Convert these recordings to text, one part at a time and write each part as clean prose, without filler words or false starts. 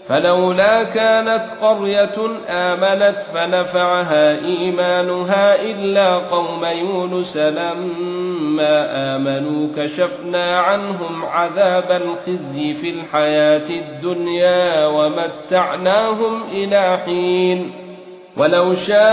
فلولا كانت قرية آمنت فنفعها إيمانها إلا قوم يونس لما آمنوا كشفنا عنهم عذاب الخزي في الحياة الدنيا ومتعناهم إلى حين ولو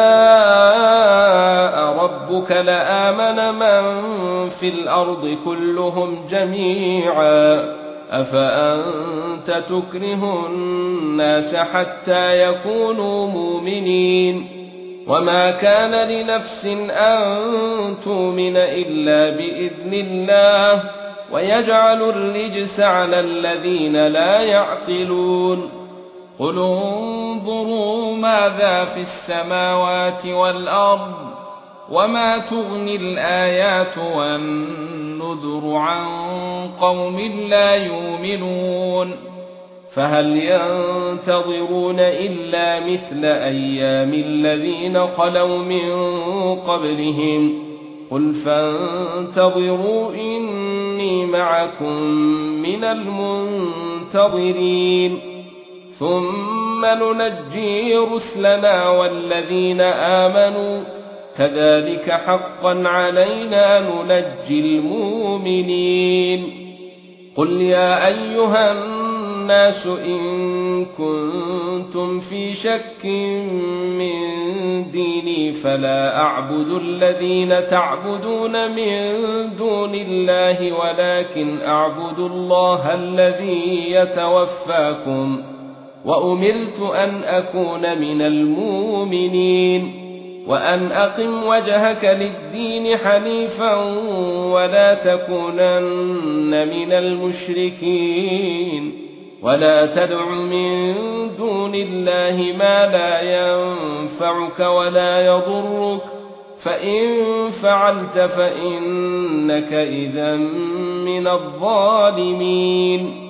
شاء ربك لآمن من في الأرض كلهم جميعا أفأنت تكره الناس حتى يكونوا مؤمنين وما كان لنفس أن تؤمن إلا بإذن الله ويجعل الرجس على الذين لا يعقلون قل انظروا ماذا في السماوات والأرض وما تغني الآيات والنذر عن قوم لا يؤمنون فهل ينتظرون إلا مثل أيام الذين خلوا من قبلهم قل فانتظروا إني معكم من المنتظرين ثم ننجي رسلنا والذين آمنوا كذلك حقا علينا ننجي المؤمنين قل يا أيها الناس إن كنتم في شك من ديني فلا أعبد الذين تعبدون من دون الله ولكن أعبد الله الذي يتوفاكم وأمرت أن أكون من المؤمنين وأن أقم وجهك للدين حنيفا ولا تكونن من المشركين ولا تدع من دون الله ما لا ينفعك ولا يضرك فإن فعلت فإنك إذا من الظالمين